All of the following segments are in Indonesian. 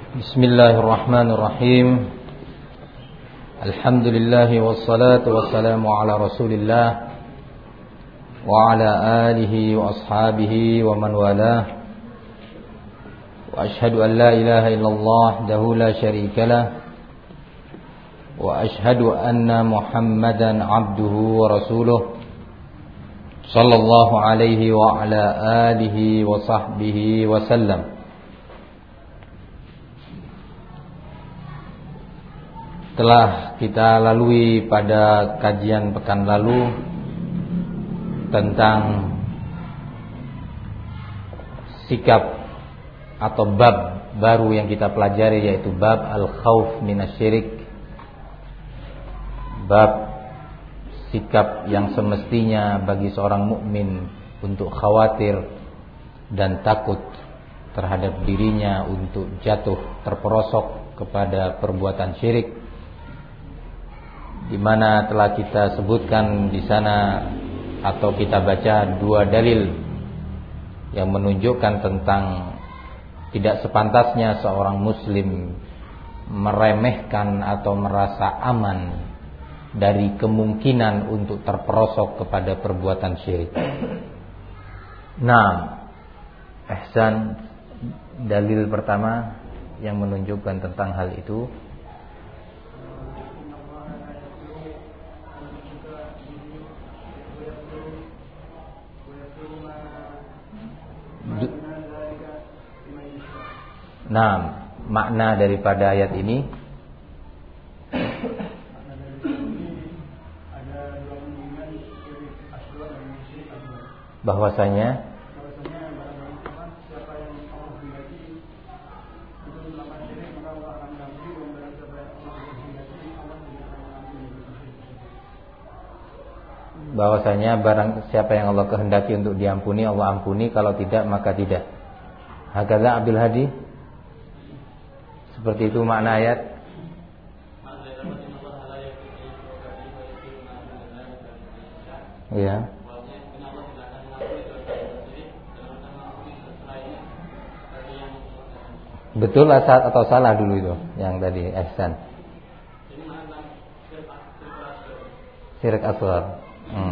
Bismillahirrahmanirrahim. Alhamdulillah wassalatu wassalamu ala Rasulillah wa ala alihi wa ashabihi wa man walah. Wa ashhadu an la ilaha illallah wahdahu la syarika lah. Wa ashhadu anna Muhammadan abduhu wa rasuluh. Sallallahu alaihi wa ala alihi wa sahbihi wa sallam. Telah kita lalui pada kajian pekan lalu tentang sikap atau bab baru yang kita pelajari, yaitu bab al-khauf minasyirik. Bab sikap yang semestinya bagi seorang mukmin untuk khawatir dan takut terhadap dirinya untuk jatuh terperosok kepada perbuatan syirik, di mana telah kita sebutkan di sana atau kita baca dua dalil yang menunjukkan tentang tidak sepantasnya seorang muslim meremehkan atau merasa aman dari kemungkinan untuk terperosok kepada perbuatan syirik. Nah, ihsan, dalil pertama yang menunjukkan tentang hal itu makna daripada ayat ini bahwasanya barang siapa yang Allah kehendaki untuk diampuni, Allah ampuni, kalau tidak maka tidak. Hakadha Abdul Hadi, seperti itu makna ayat. Ya. Betul atau salah dulu itu yang tadi ihsan. Syirik asghar.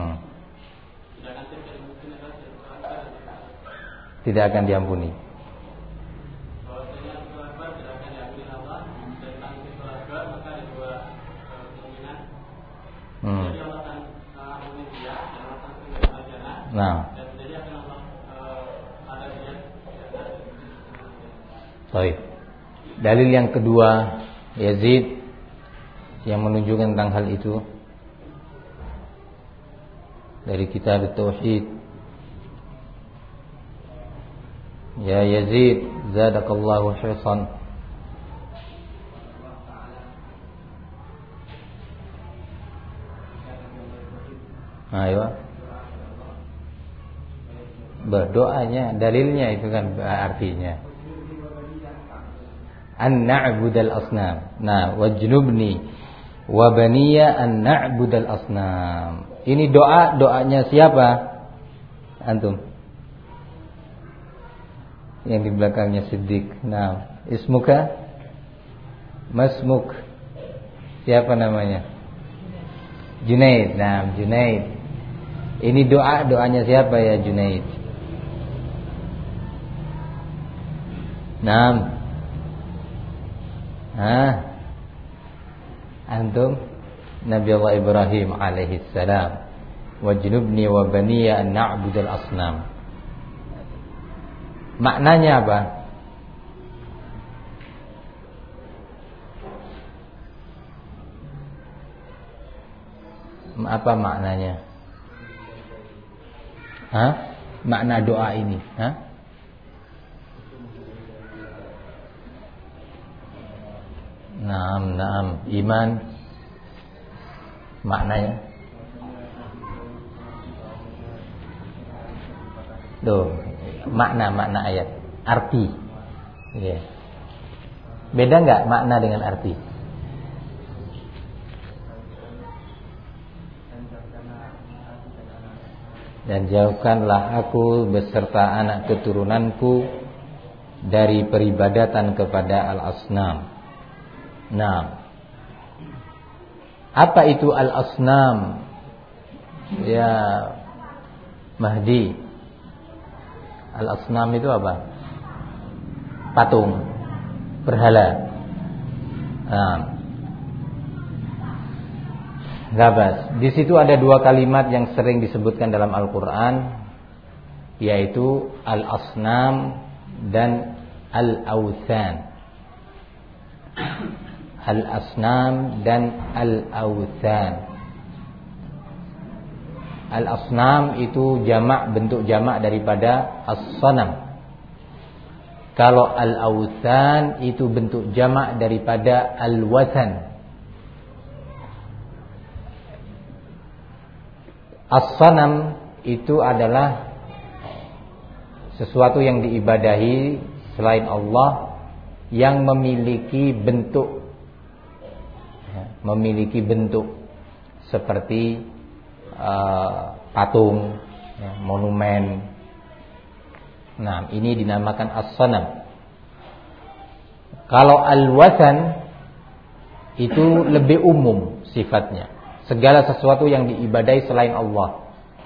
Tidak akan diampuni. Nah, baik. Dalil yang kedua Yazid yang menunjukkan tentang hal itu dari kitab Tauhid. Ya Yazid, zadakallahu hirsan. Ayo. Berdoanya, dalilnya itu kan artinya an na'budal asnam. Nah, wajnubni wa baniya an na'budal asnam. Ini doanya siapa? Antum. Yang di belakangnya Siddiq. Nah, ismuka? Masmuk. Siapa namanya? Junaid. Nah, Junaid. Ini doanya siapa ya Junaid? Naam. Antum Nabi Allah Ibrahim alaihi salam. Wajnubni wa baniya an na'budal asnam. Maknanya apa? Apa maknanya? Makna doa ini, Naam, iman maknanya. Tuh, makna ayat, arti. Yeah. Beda enggak makna dengan arti? Dan jauhkanlah aku beserta anak keturunanku dari peribadatan kepada al-asnam. Nah, apa itu al-asnam? Ya Mahdi, al-asnam itu apa? Patung, berhala. Nah, Gabas. Di situ ada dua kalimat yang sering disebutkan dalam Al-Quran, yaitu al-asnam dan al-awthan. Al-asnam dan al-awthan. Al-asnam itu jamak, bentuk jamak daripada as-sanam. Kalau al-awthan itu bentuk jamak daripada al-wathan. As-sanam itu adalah sesuatu yang diibadahi selain Allah yang memiliki bentuk seperti patung, monumen. Nah, ini dinamakan as-sanam. Kalau al-wathan itu lebih umum sifatnya, segala sesuatu yang diibadahi selain Allah,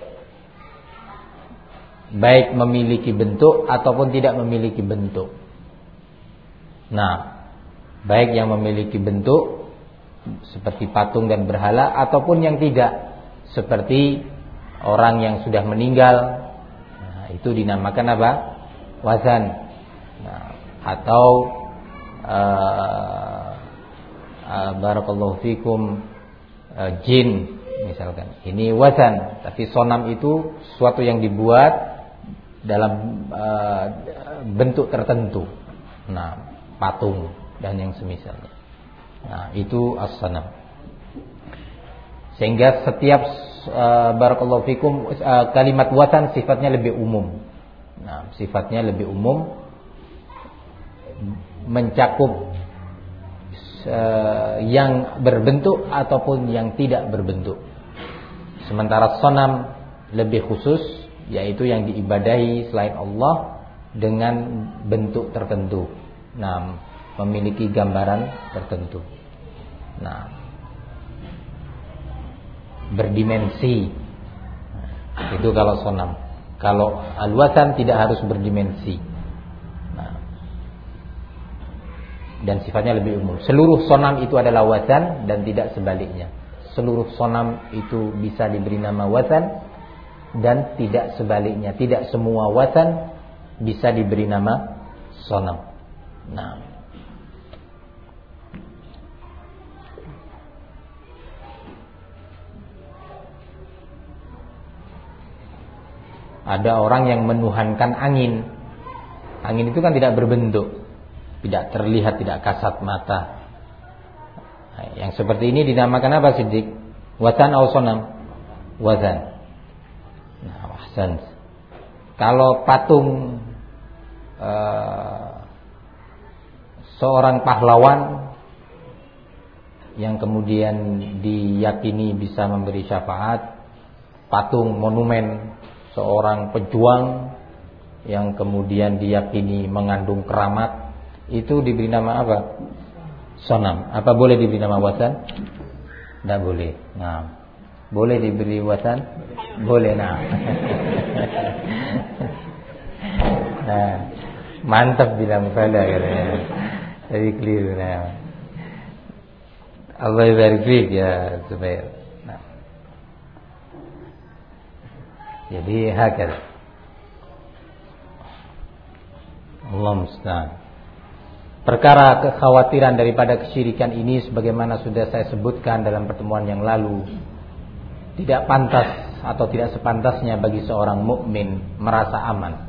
baik memiliki bentuk ataupun tidak memiliki bentuk. Nah, baik yang memiliki bentuk seperti patung dan berhala, ataupun yang tidak, seperti orang yang sudah meninggal. Nah, itu dinamakan apa? Wazan. Nah, atau barakallahu fikum, jin misalkan. Ini wazan, tapi sonam itu sesuatu yang dibuat dalam bentuk tertentu. Nah, patung dan yang semisalnya. Nah, itu as-sanam. Sehingga setiap barakallahu fikum kalimat wazan sifatnya lebih umum. Nah, sifatnya lebih umum, mencakup yang berbentuk ataupun yang tidak berbentuk. Sementara sonam lebih khusus, yaitu yang diibadahi selain Allah dengan bentuk tertentu. Nah, memiliki gambaran tertentu. Nah, berdimensi. Itu kalau sonam. Kalau al-wathan tidak harus berdimensi. Nah, dan sifatnya lebih umum. Seluruh sonam itu adalah wathan dan tidak sebaliknya. Seluruh sonam itu bisa diberi nama wathan dan tidak sebaliknya. Tidak semua wathan bisa diberi nama sonam. Nah, ada orang yang menuhankan angin. Angin itu kan tidak berbentuk, tidak terlihat, tidak kasat mata. Nah, yang seperti ini dinamakan apa, Siddiq? Wathan atau sonam? Wathan. Nah, wahsan. Kalau patung seorang pahlawan yang kemudian diyakini bisa memberi syafaat, patung monumen seorang pejuang yang kemudian diyakini mengandung keramat, itu diberi nama apa? Sonam. Apa boleh diberi nama wathan? Tidak boleh. Nah, boleh diberi wathan? Boleh. Nah, nah, mantap bilang pada katanya. Jadi keliru. Nah, Allah barik fiik ya Zubair. Nah, jadi hakal. Allah musta'an. Perkara kekhawatiran daripada kesyirikan ini, sebagaimana sudah saya sebutkan dalam pertemuan yang lalu, tidak pantas atau tidak sepantasnya bagi seorang mukmin merasa aman.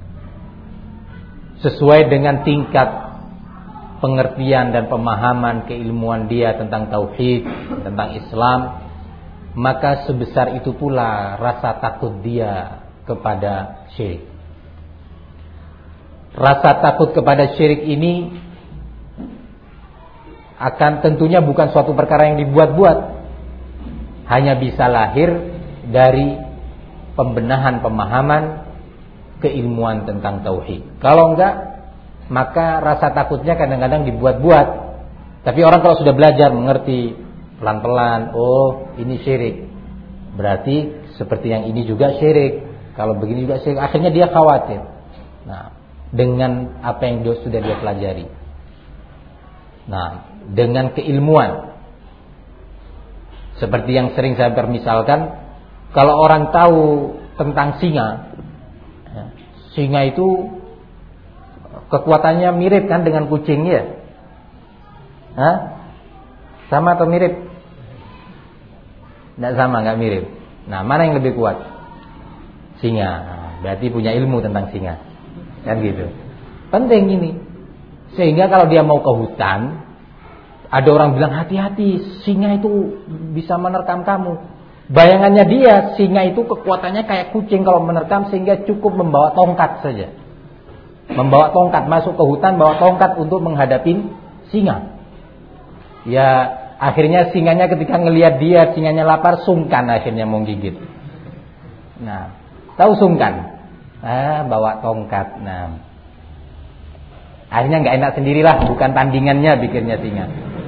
Sesuai dengan tingkat pengertian dan pemahaman keilmuan dia tentang tauhid, tentang Islam, maka sebesar itu pula rasa takut dia kepada syirik. Rasa takut kepada syirik ini akan tentunya bukan suatu perkara yang dibuat-buat, hanya bisa lahir dari pembenahan pemahaman keilmuan tentang tauhid. Kalau enggak, maka rasa takutnya kadang-kadang dibuat-buat. Tapi orang kalau sudah belajar mengerti pelan-pelan, oh ini syirik, berarti seperti yang ini juga syirik, kalau begini juga syirik. Akhirnya dia khawatir. Nah, dengan apa yang sudah dia pelajari, nah, dengan keilmuan, seperti yang sering saya permisalkan, kalau orang tahu tentang singa, singa itu kekuatannya mirip kan dengan kucing ya? Hah? Sama atau mirip? Tidak sama, nggak mirip. Nah, mana yang lebih kuat? Singa. Berarti punya ilmu tentang singa. Kan gitu. Penting ini. Sehingga kalau dia mau ke hutan, ada orang bilang hati-hati, singa itu bisa menerkam kamu. Bayangannya dia, singa itu kekuatannya kayak kucing kalau menerkam, sehingga cukup membawa tongkat saja. Membawa tongkat, masuk ke hutan bawa tongkat untuk menghadapi singa. Ya, akhirnya singanya ketika ngelihat dia, singanya lapar, sungkan akhirnya mau gigit. Nah, tahu sungkan? Bawa tongkat. Nah, akhirnya nggak enak sendirilah, bukan tandingannya pikirnya singa.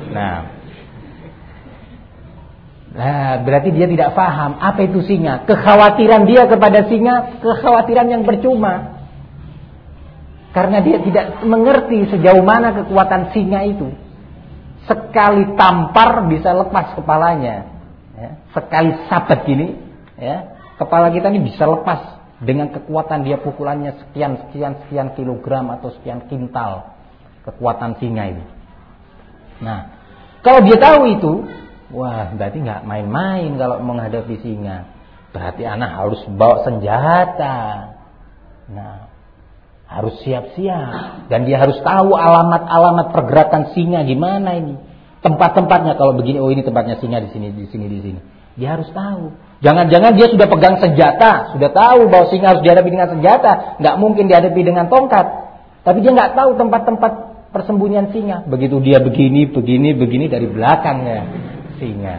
Nah, berarti dia tidak paham apa itu singa. Kekhawatiran dia kepada singa, kekhawatiran yang percuma. Karena dia tidak mengerti sejauh mana kekuatan singa itu. Sekali tampar bisa lepas kepalanya, ya. Sekali sabet gini, ya, kepala kita ini bisa lepas dengan kekuatan dia, pukulannya sekian kilogram atau sekian kintal kekuatan singa ini. Nah, kalau dia tahu itu, wah, berarti nggak main-main kalau menghadapi singa. Berarti anak harus bawa senjata. Nah, harus siap-siap, dan dia harus tahu alamat-alamat pergerakan singa gimana ini. Tempat-tempatnya kalau begini, oh ini tempatnya singa di sini. Dia harus tahu. Jangan-jangan dia sudah pegang senjata, sudah tahu bahwa singa harus dihadapi dengan senjata, nggak mungkin dihadapi dengan tongkat. Tapi dia nggak tahu tempat-tempat persembunyian singa. Begitu dia begini dari belakangnya singa.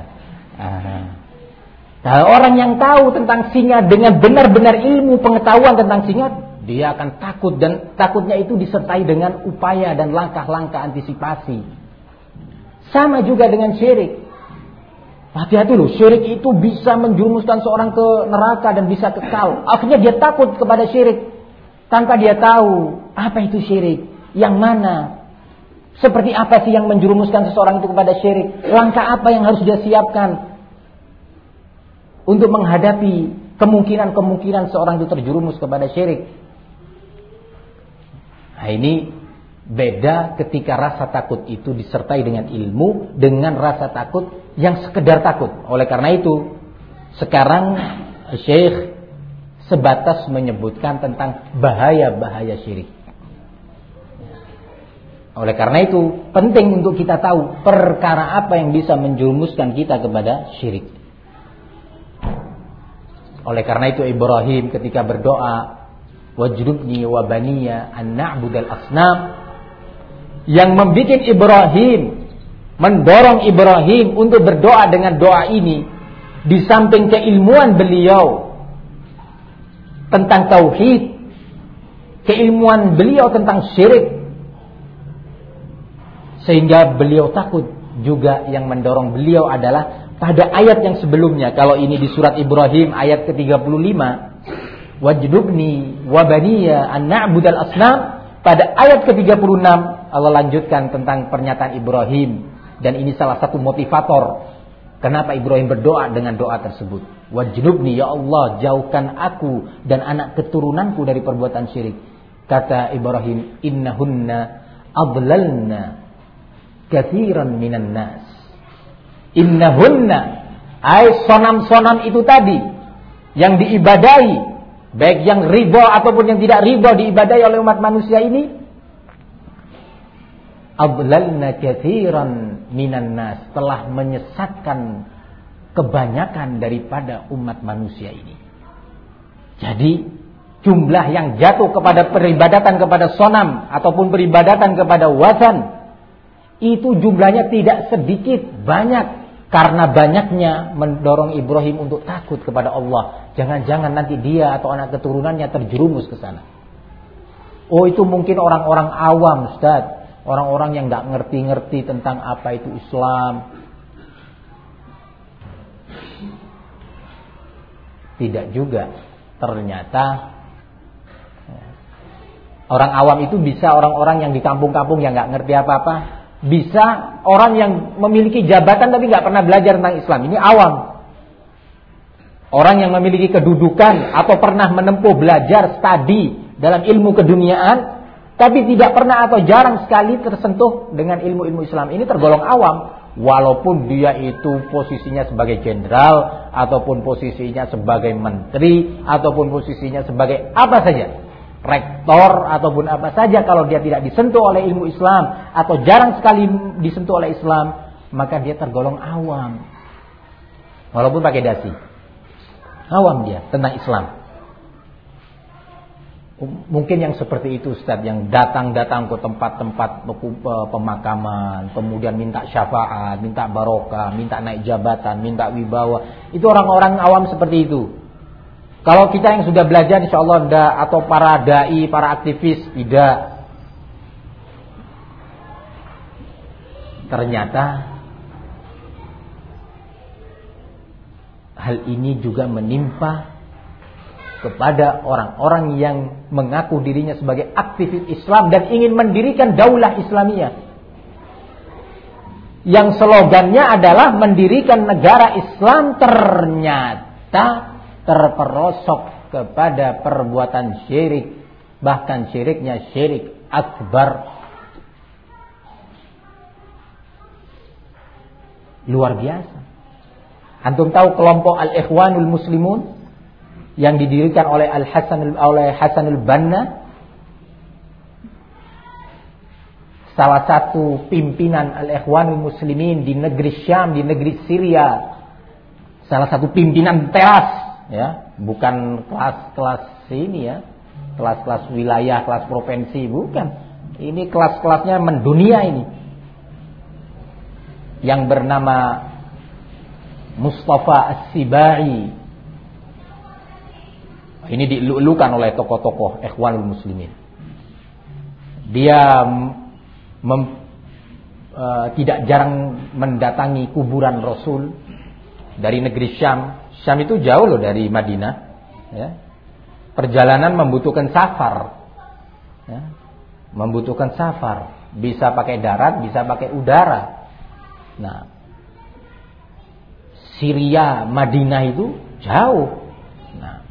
Nah, orang yang tahu tentang singa dengan benar-benar ilmu pengetahuan tentang singa, dia akan takut, dan takutnya itu disertai dengan upaya dan langkah-langkah antisipasi. Sama juga dengan syirik. Hati-hati loh, syirik itu bisa menjerumuskan seorang ke neraka dan bisa kekal. Akhirnya dia takut kepada syirik tanpa dia tahu apa itu syirik, yang mana, seperti apa sih yang menjerumuskan seseorang itu kepada syirik, langkah apa yang harus dia siapkan untuk menghadapi kemungkinan seorang itu terjerumus kepada syirik. Nah, ini beda ketika rasa takut itu disertai dengan ilmu, dengan rasa takut yang sekedar takut. Oleh karena itu, sekarang Syekh sebatas menyebutkan tentang bahaya-bahaya syirik. Oleh karena itu, penting untuk kita tahu perkara apa yang bisa menjerumuskan kita kepada syirik. Oleh karena itu Ibrahim ketika berdoa, wajrubni wa baniya an na'budal asnam, yang membuat Ibrahim, mendorong Ibrahim untuk berdoa dengan doa ini, di samping keilmuan beliau tentang tauhid, keilmuan beliau tentang syirik, sehingga beliau takut, juga yang mendorong beliau adalah pada ayat yang sebelumnya. Kalau ini di surat Ibrahim ayat ke-35, wajnubni wa baniya an na'budal asnam, pada ayat ke-36 Allah lanjutkan tentang pernyataan Ibrahim, dan ini salah satu motivator kenapa Ibrahim berdoa dengan doa tersebut. Wajnubni, ya Allah, jauhkan aku dan anak keturunanku dari perbuatan syirik. Kata Ibrahim, innahunna adlalna katsiran minan nas. Innahunna, ay sonam-sonam itu tadi yang diibadahi, baik yang riba ataupun yang tidak riba diibadahi oleh umat manusia ini, adlalna katsiran minan nas, telah menyesatkan kebanyakan daripada umat manusia ini. Jadi jumlah yang jatuh kepada peribadatan kepada sonam ataupun peribadatan kepada wazan, itu jumlahnya tidak sedikit, banyak. Karena banyaknya mendorong Ibrahim untuk takut kepada Allah. Jangan-jangan nanti dia atau anak keturunannya terjerumus ke sana. Oh, itu mungkin orang-orang awam, Ustaz. Orang-orang yang nggak ngerti-ngerti tentang apa itu Islam. Tidak juga. Ternyata orang awam itu bisa orang-orang yang di kampung-kampung yang nggak ngerti apa-apa. Bisa orang yang memiliki jabatan tapi nggak pernah belajar tentang Islam. Ini awam. Orang yang memiliki kedudukan atau pernah menempuh belajar studi dalam ilmu keduniaan, tapi tidak pernah atau jarang sekali tersentuh dengan ilmu-ilmu Islam. Ini tergolong awam, walaupun dia itu posisinya sebagai jenderal, ataupun posisinya sebagai menteri, ataupun posisinya sebagai apa saja, rektor, ataupun apa saja. Kalau dia tidak disentuh oleh ilmu Islam, atau jarang sekali disentuh oleh Islam, maka dia tergolong awam, walaupun pakai dasi. Awam dia tentang Islam. Mungkin yang seperti itu, Ustaz, yang datang-datang ke tempat-tempat pemakaman, kemudian minta syafaat, minta barokah, minta naik jabatan, minta wibawa. Itu orang-orang awam seperti itu. Kalau kita yang sudah belajar, insya Allah ada, atau para dai, para aktivis, tidak. Ternyata hal ini juga menimpa kepada orang-orang yang mengaku dirinya sebagai aktivis Islam dan ingin mendirikan daulah Islamiyah. Yang slogannya adalah mendirikan negara Islam, ternyata terperosok kepada perbuatan syirik, bahkan syiriknya syirik akbar. Luar biasa. Antum tahu kelompok Al-Ikhwanul Muslimun yang didirikan oleh Hasanul Banna, salah satu pimpinan Al-Ikhwanul Muslimin di negeri Syam, di negeri Syria, salah satu pimpinan teras, ya, bukan kelas-kelas ini ya, kelas-kelas wilayah, kelas provinsi, bukan. Ini kelas-kelasnya mendunia ini. Yang bernama Mustafa As-Sibai. Ini dielulukan oleh tokoh-tokoh Ikhwanul Muslimin. Dia tidak jarang mendatangi kuburan Rasul dari negeri Syam. Syam itu jauh loh dari Madinah, ya. Perjalanan membutuhkan safar, ya. Membutuhkan safar. Bisa pakai darat, bisa pakai udara. Nah, Syria, Madinah itu jauh. Nah,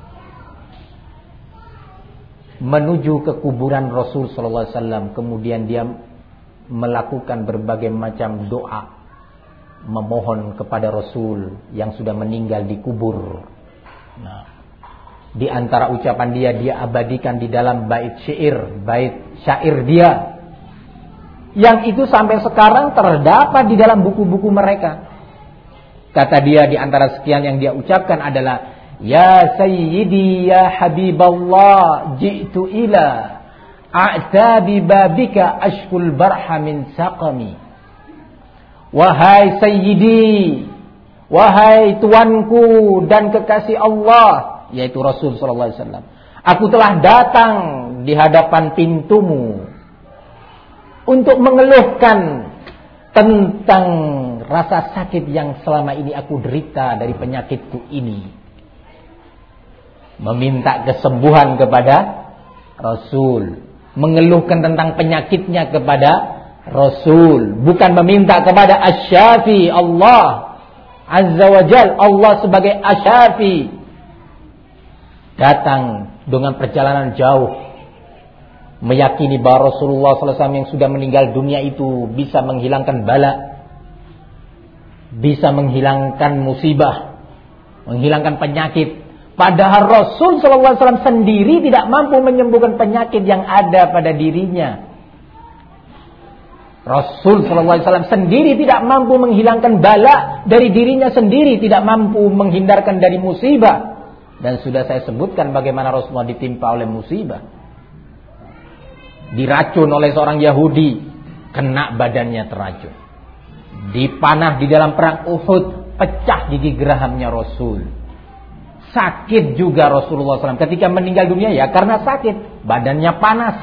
menuju ke kuburan Rasul sallallahu alaihi wasallam, kemudian dia melakukan berbagai macam doa, memohon kepada Rasul yang sudah meninggal di kubur. Nah, di antara ucapan dia abadikan di dalam bait syair dia, yang itu sampai sekarang terdapat di dalam buku-buku mereka. Kata dia di antara sekian yang dia ucapkan adalah, Ya Sayyidi ya Habiballah, ji'tu ila a'tabi babika ashkul barha min saqami. Wahai Sayyidi, wahai tuanku dan kekasih Allah, yaitu Rasul sallallahu alaihi wasallam, aku telah datang di hadapan pintumu untuk mengeluhkan tentang rasa sakit yang selama ini aku derita dari penyakitku ini. Meminta kesembuhan kepada Rasul, mengeluhkan tentang penyakitnya kepada Rasul, bukan meminta kepada Asy-Syafi, Allah Azza wa Jal, Allah sebagai Asy-Syafi. Datang dengan perjalanan jauh, meyakini bahwa Rasulullah SAW yang sudah meninggal dunia itu bisa menghilangkan bala, bisa menghilangkan musibah, menghilangkan penyakit. Padahal Rasul SAW sendiri tidak mampu menyembuhkan penyakit yang ada pada dirinya. Rasul SAW sendiri tidak mampu menghilangkan bala dari dirinya sendiri, tidak mampu menghindarkan dari musibah. Dan sudah saya sebutkan bagaimana Rasulullah ditimpa oleh musibah. Diracun oleh seorang Yahudi, kena badannya teracun. Dipanah di dalam perang Uhud, pecah gigi gerahamnya Rasul. Sakit juga Rasulullah SAW ketika meninggal dunia ya karena sakit, badannya panas.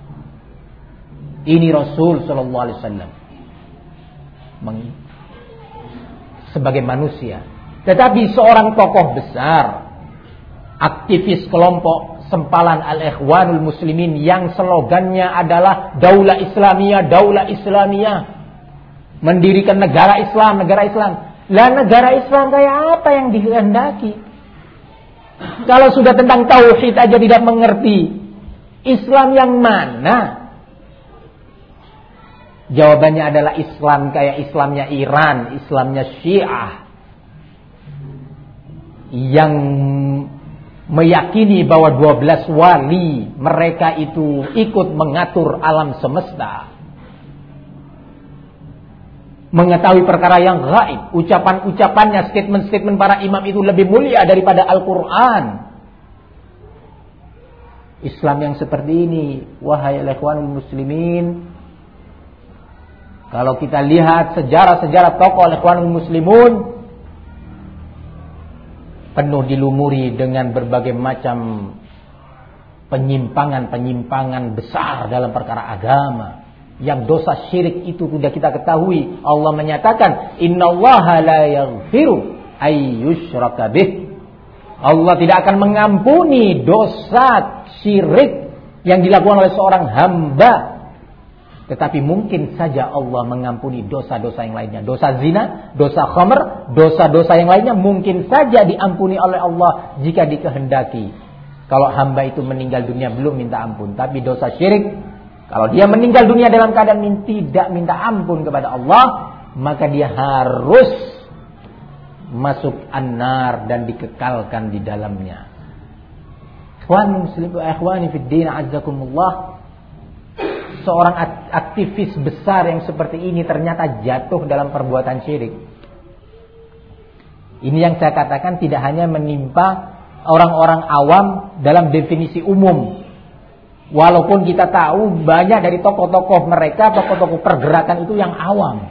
Ini Rasul Sallallahu Alaihi Wasallam sebagai manusia. Tetapi seorang tokoh besar, aktivis kelompok sempalan Al-Ikhwanul Muslimin yang slogannya adalah Daulah Islamiyah, Daulah Islamiyah, mendirikan negara Islam, negara Islam. Lah negara Islam kayak apa yang dikehendaki? Kalau sudah tentang tauhid aja tidak mengerti, Islam yang mana? Jawabannya adalah Islam kayak Islamnya Iran, Islamnya Syiah, yang meyakini bahwa 12 wali mereka itu ikut mengatur alam semesta, mengetahui perkara yang gaib. Ucapan-ucapannya, statement-statement para imam itu lebih mulia daripada Al-Quran. Islam yang seperti ini, wahai Ikhwanul Muslimin, kalau kita lihat sejarah-sejarah tokoh Ikhwanul Muslimun, penuh dilumuri dengan berbagai macam penyimpangan-penyimpangan besar dalam perkara agama. Yang dosa syirik itu sudah kita ketahui. Allah menyatakan, Innallaha la yaghfiru ayyushraka bih. Allah tidak akan mengampuni dosa syirik yang dilakukan oleh seorang hamba. Tetapi mungkin saja Allah mengampuni dosa-dosa yang lainnya. Dosa zina, dosa khamr, dosa-dosa yang lainnya mungkin saja diampuni oleh Allah jika dikehendaki. Kalau hamba itu meninggal dunia belum minta ampun. Tapi dosa syirik, kalau dia meninggal dunia dalam keadaan tidak minta ampun kepada Allah, maka dia harus masuk an-nar dan dikekalkan di dalamnya. Ikhwan muslim wa ikhwani fid din, azzakumullah. Seorang aktivis besar yang seperti ini ternyata jatuh dalam perbuatan syirik. Ini yang saya katakan tidak hanya menimpa orang-orang awam dalam definisi umum. Walaupun kita tahu banyak dari tokoh-tokoh mereka, tokoh-tokoh pergerakan itu yang awam.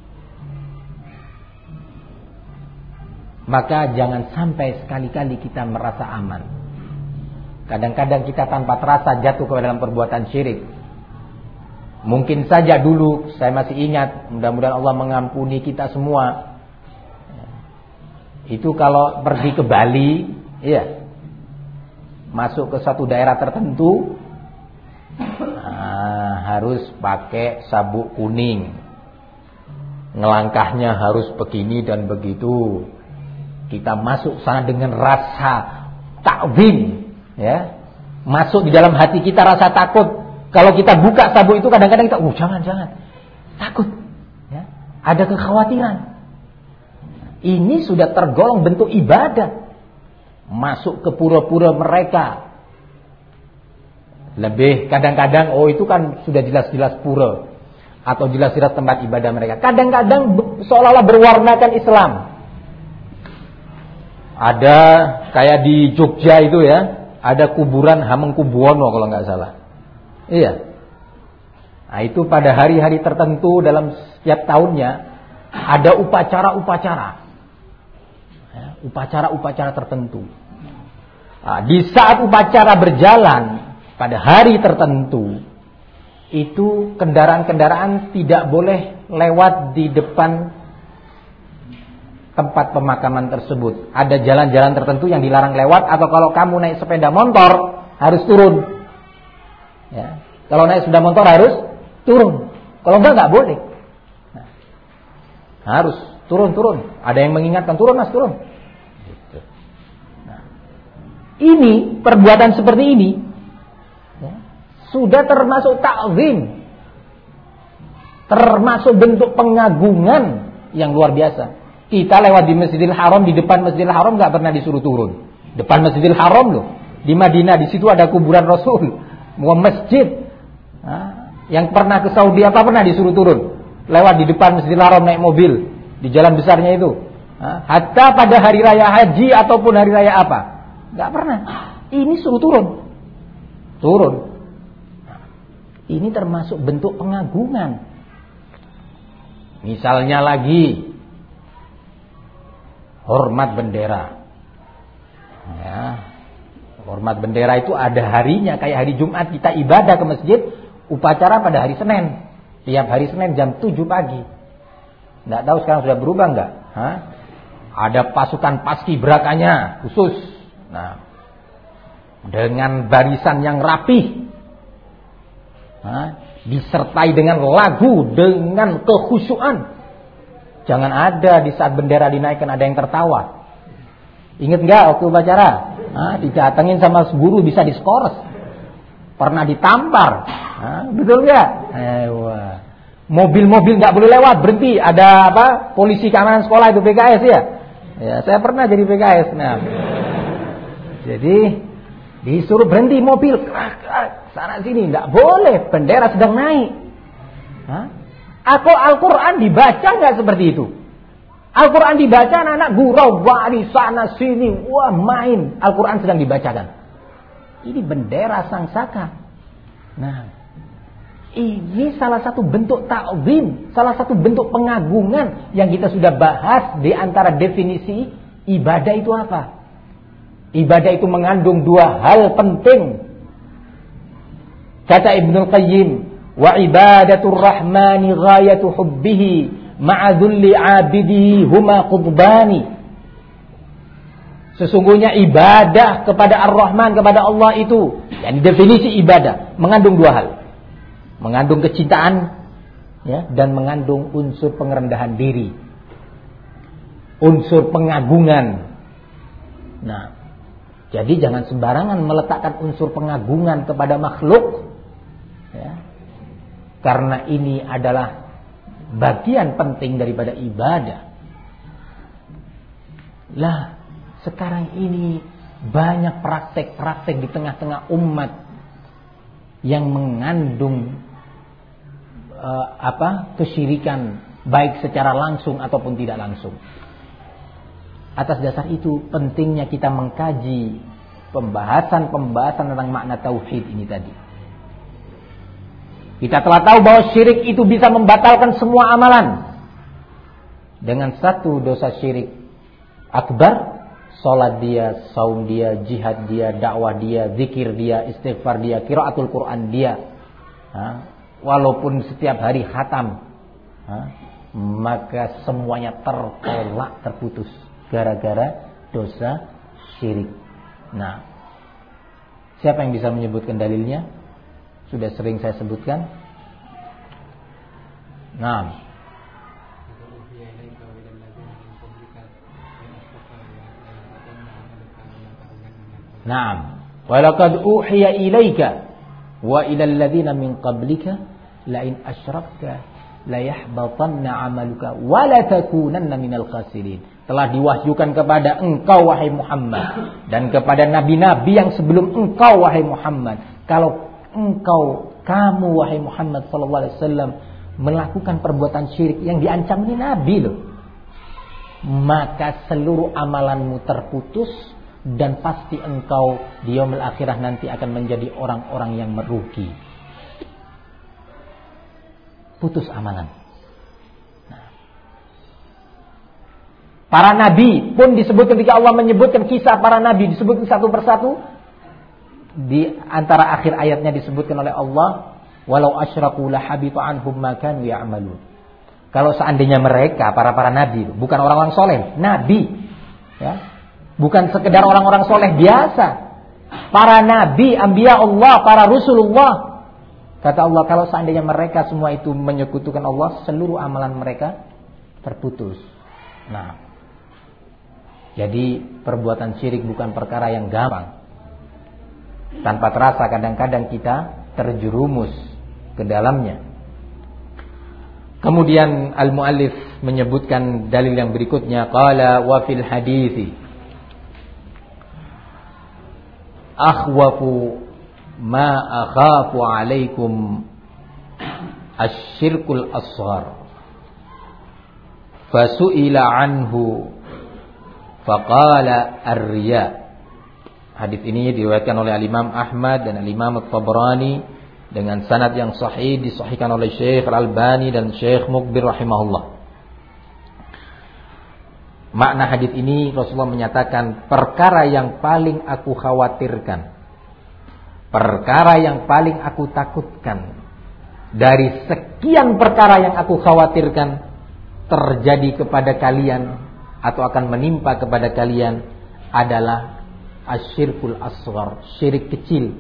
Maka jangan sampai sekali-kali kita merasa aman. Kadang-kadang kita tanpa terasa jatuh ke dalam perbuatan syirik. Mungkin saja dulu, saya masih ingat, mudah-mudahan Allah mengampuni kita semua. Itu kalau pergi ke Bali, iya, masuk ke satu daerah tertentu, harus pakai sabuk kuning. Ngelangkahnya harus begini dan begitu. Kita masuk sana dengan rasa ta'zim, ya. Masuk di dalam hati kita rasa takut. Kalau kita buka sabuk itu kadang-kadang kita, jangan, takut, ya. Ada kekhawatiran. Ini sudah tergolong bentuk ibadah. Masuk ke pura-pura mereka. Lebih kadang-kadang, itu kan sudah jelas-jelas pura atau jelas-jelas tempat ibadah mereka. Kadang-kadang seolah-olah berwarnakan Islam. Ada kayak di Jogja itu ya, ada kuburan Hamengkubuwono kalau nggak salah. Iya. Nah, itu pada hari-hari tertentu dalam setiap tahunnya ada upacara-upacara. Ya, upacara-upacara tertentu. Nah, di saat upacara berjalan pada hari tertentu, itu kendaraan-kendaraan tidak boleh lewat di depan tempat pemakaman tersebut. Ada jalan-jalan tertentu yang dilarang lewat, atau kalau kamu naik sepeda motor harus turun. Ya. Kalau naik sepeda motor harus turun. Kalau enggak boleh. Nah, harus turun. Ada yang mengingatkan, turun mas, turun. Gitu. Nah, ini perbuatan seperti ini, ya, sudah termasuk ta'zim, termasuk bentuk pengagungan yang luar biasa. Kita lewat di Masjidil Haram, di depan Masjidil Haram enggak pernah disuruh turun. Depan Masjidil Haram loh. Di Madinah, di situ ada kuburan Rasul. Mau masjid, yang pernah ke Saudi apa pernah disuruh turun? Lewat di depan Masjidil Haram naik mobil di jalan besarnya itu. Hatta pada hari raya haji ataupun hari raya apa, nggak pernah. Ini suruh turun. Ini termasuk bentuk pengagungan. Misalnya lagi hormat bendera. Ya. Hormat bendera itu ada harinya, kayak hari Jumat kita ibadah ke masjid, upacara pada hari Senin. Tiap hari Senin jam 7 pagi. Enggak tahu sekarang sudah berubah enggak? Hah? Ada pasukan paskibrakanya khusus. Nah, dengan barisan yang rapih. Disertai dengan lagu, dengan kekhusyuan. Jangan ada di saat bendera dinaikkan ada yang tertawa. Ingat enggak waktu upacara? Didatengin sama guru bisa diskors. Pernah ditampar. Betul enggak? Mobil-mobil enggak boleh lewat, berhenti. Ada polisi keamanan sekolah itu PKS ya. Ya, saya pernah jadi PKS. Nah. Jadi disuruh berhenti mobil, sana sini, enggak boleh, bendera sedang naik. Al-Quran dibaca enggak seperti itu? Al-Quran dibaca anak-anak gurau, di sana sini, wah main. Al-Quran sedang dibacakan. Ini bendera sangsaka. Nah, ini salah satu bentuk ta'zim, salah satu bentuk pengagungan yang kita sudah bahas di antara definisi ibadah itu apa? Ibadah itu mengandung dua hal penting. Kata Ibnul Qayyim, wa ibadatur rahmani ghayatu hubbihi ma'a dhulli 'abidihi huma qutbani. Sesungguhnya ibadah kepada Ar-Rahman, kepada Allah itu, yang definisi ibadah mengandung dua hal. Mengandung kecintaan ya, dan mengandung unsur pengerendahan diri. Unsur pengagungan. Nah, jadi jangan sembarangan meletakkan unsur pengagungan kepada makhluk ya. Karena ini adalah bagian penting daripada ibadah. Lah, sekarang ini banyak praktek-praktek di tengah-tengah umat yang mengandung kesyirikan, baik secara langsung ataupun tidak langsung. Atas dasar itu pentingnya kita mengkaji pembahasan tentang makna tauhid ini tadi. Kita telah tahu bahwa syirik itu bisa membatalkan semua amalan. Dengan satu dosa syirik akbar, salat dia, saum dia, jihad dia, dakwah dia, zikir dia, istighfar dia, qiraatul Quran dia. Walaupun setiap hari khatam, maka semuanya tertolak, terputus gara-gara dosa syirik. Nah, siapa yang bisa menyebutkan dalilnya? Sudah sering saya sebutkan. Nah, Naam, walaqad uhiya ilaika wa ilal ladzina min qablika la in asyrakta la yahbatanna 'amaluka wa la takunanna minal khasirin. Telah diwahyukan kepada engkau wahai Muhammad dan kepada nabi-nabi yang sebelum engkau wahai Muhammad, kalau kamu wahai Muhammad sallallahu alaihi wasallam melakukan perbuatan syirik yang diancam ini nabi loh, maka seluruh amalanmu terputus dan pasti engkau di yaumil akhirah nanti akan menjadi orang-orang yang merugi. Putus amalan. Nah. Para nabi pun disebut ketika Allah menyebutkan kisah para nabi disebutkan satu persatu. Di antara akhir ayatnya disebutkan oleh Allah, walau asyraku la habita anhum ma kanu ya'malun. Kalau seandainya mereka para nabi, bukan orang-orang soleh, nabi, ya. Bukan sekedar orang-orang soleh biasa. Para nabi, anbiya Allah, para Rasulullah. Kata Allah, kalau seandainya mereka semua itu menyekutukan Allah, seluruh amalan mereka terputus. Nah, jadi perbuatan syirik bukan perkara yang gampang. Tanpa terasa kadang-kadang kita terjerumus ke dalamnya. Kemudian al-muallif menyebutkan dalil yang berikutnya, qala wa fil hadithi akhwafu ma akhafu alaikum asyirkul asghar fasu'ila anhu faqala ar-riya. Hadis ini diriwayatkan oleh Imam Ahmad dan Imam At-Tabrani dengan sanad yang sahih, disahihkan oleh Syekh Al-Albani dan Syekh Muqbil rahimahullah. Makna hadis ini Rasulullah menyatakan perkara yang paling aku khawatirkan, perkara yang paling aku takutkan dari sekian perkara yang aku khawatirkan terjadi kepada kalian atau akan menimpa kepada kalian adalah asyirkul asghar, syirik kecil.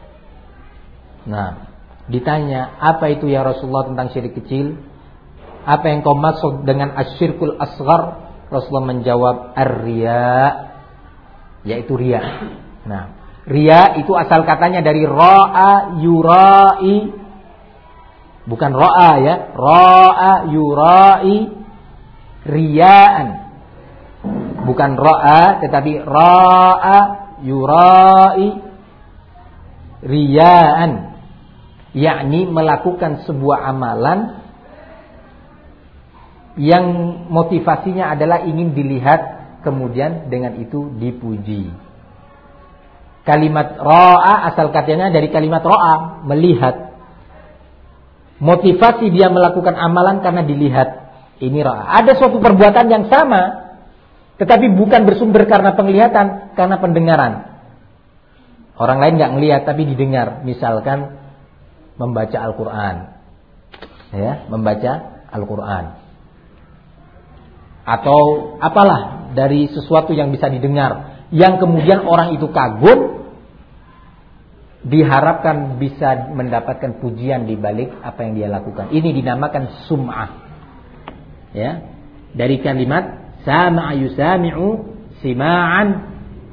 Nah, ditanya, apa itu ya Rasulullah tentang syirik kecil? Apa yang kau maksud dengan asyirkul asghar? Rasulullah menjawab ar-riya, yaitu riya. Nah, riya itu asal katanya dari ra'a yurai, bukan ra'a ya, ra'a yurai riyaan, bukan ra'a tetapi ra'a yurai riyaan, yakni melakukan sebuah amalan yang motivasinya adalah ingin dilihat, kemudian dengan itu dipuji. Kalimat ra'a asal katanya dari kalimat ra'a, melihat. Motivasi dia melakukan amalan karena dilihat. Ini ra'a. Ada suatu perbuatan yang sama, tetapi bukan bersumber karena penglihatan, karena pendengaran. Orang lain nggak ngelihat tapi didengar. Misalkan membaca Al-Quran, ya, membaca Al-Quran. Atau apalah dari sesuatu yang bisa didengar, yang kemudian orang itu kagum, diharapkan bisa mendapatkan pujian di balik apa yang dia lakukan. Ini dinamakan sum'ah. Ya, dari kalimat sama'a yusami'u sima'an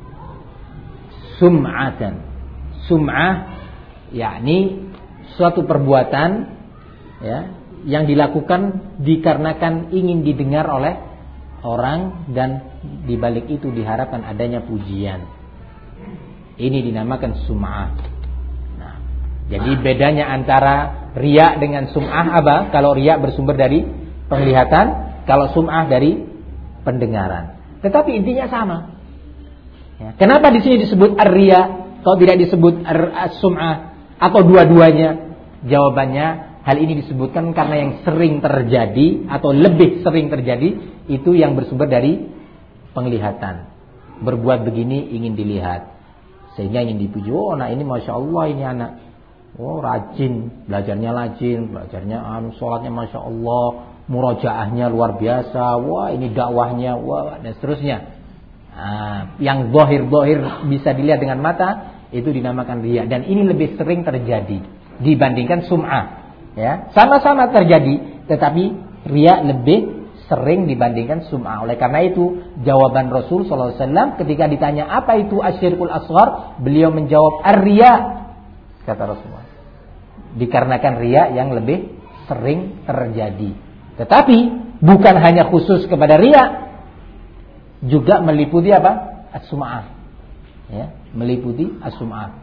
sum'atan. Sum'ah yakni suatu perbuatan, ya, yang dilakukan dikarenakan ingin didengar oleh orang dan di balik itu diharapkan adanya pujian. Ini dinamakan sum'ah. Nah, jadi bedanya antara riya dengan sum'ah apa? Kalau riya bersumber dari penglihatan, kalau sum'ah dari pendengaran. Tetapi intinya sama. Ya. Kenapa di sini disebut ar-riya, kalau tidak disebut as-sum'ah atau dua-duanya? Jawabannya, hal ini disebutkan karena yang sering terjadi atau lebih sering terjadi itu yang bersumber dari penglihatan. Berbuat begini ingin dilihat, sehingga ingin dipuji. Oh, anak ini masya Allah, ini anak, oh rajin, belajarnya sholatnya masya Allah, murojaahnya luar biasa, wah ini dakwahnya, wah, dan seterusnya. Nah, yang zahir bisa dilihat dengan mata itu dinamakan riya, dan ini lebih sering terjadi dibandingkan sum'ah. Ya, sama-sama terjadi, tetapi riya lebih sering dibandingkan sum'ah. Oleh karena itu, jawaban Rasul sallallahu alaihi wasallam ketika ditanya apa itu asyirkul asghar, beliau menjawab ar-riya, kata Rasulullah. Dikarenakan riya yang lebih sering terjadi. Tetapi bukan hanya khusus kepada riya, juga meliputi apa? As-sum'ah. Ya, meliputi as-sum'ah.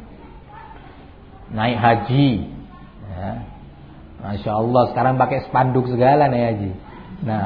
Naik haji, ya. Masya Allah, sekarang pakai spanduk segala naik haji. Nah,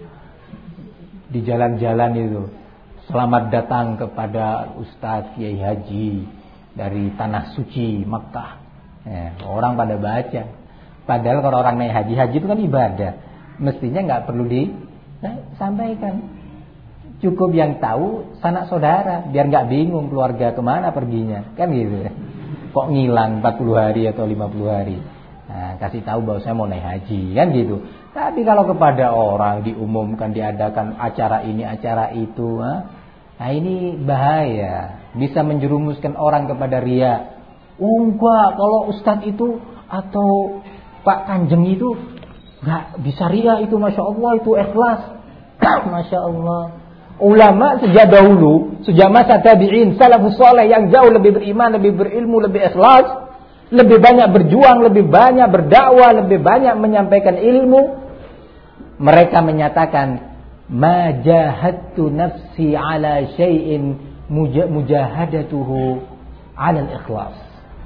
di jalan-jalan itu, selamat datang kepada Ustadz Kiai Haji dari tanah suci Makkah. Ya, orang pada baca. Padahal kalau orang naik haji itu kan ibadah, mestinya nggak perlu disampaikan. Cukup yang tahu sanak saudara, biar nggak bingung keluarga kemana perginya, kan gitu. Kok ngilang 40 hari atau 50 hari. Nah, kasih tahu bahwa saya mau naik haji, kan gitu. Tapi kalau kepada orang diumumkan, diadakan acara ini, acara itu, nah ini bahaya, bisa menjerumuskan orang kepada riya. Oh enggak, kalau Ustadz itu atau Pak Kanjeng itu nggak bisa riya, itu masya Allah, itu ikhlas. Masya Allah. Ulama sejak dahulu, sejak masa tabi'in, salafus saleh yang jauh lebih beriman, lebih berilmu, lebih ikhlas, lebih banyak berjuang, lebih banyak berdakwah, lebih banyak menyampaikan ilmu. Mereka menyatakan, ma jahadtu nafsi ala syai'in mujahadatuhu ala al-ikhlas.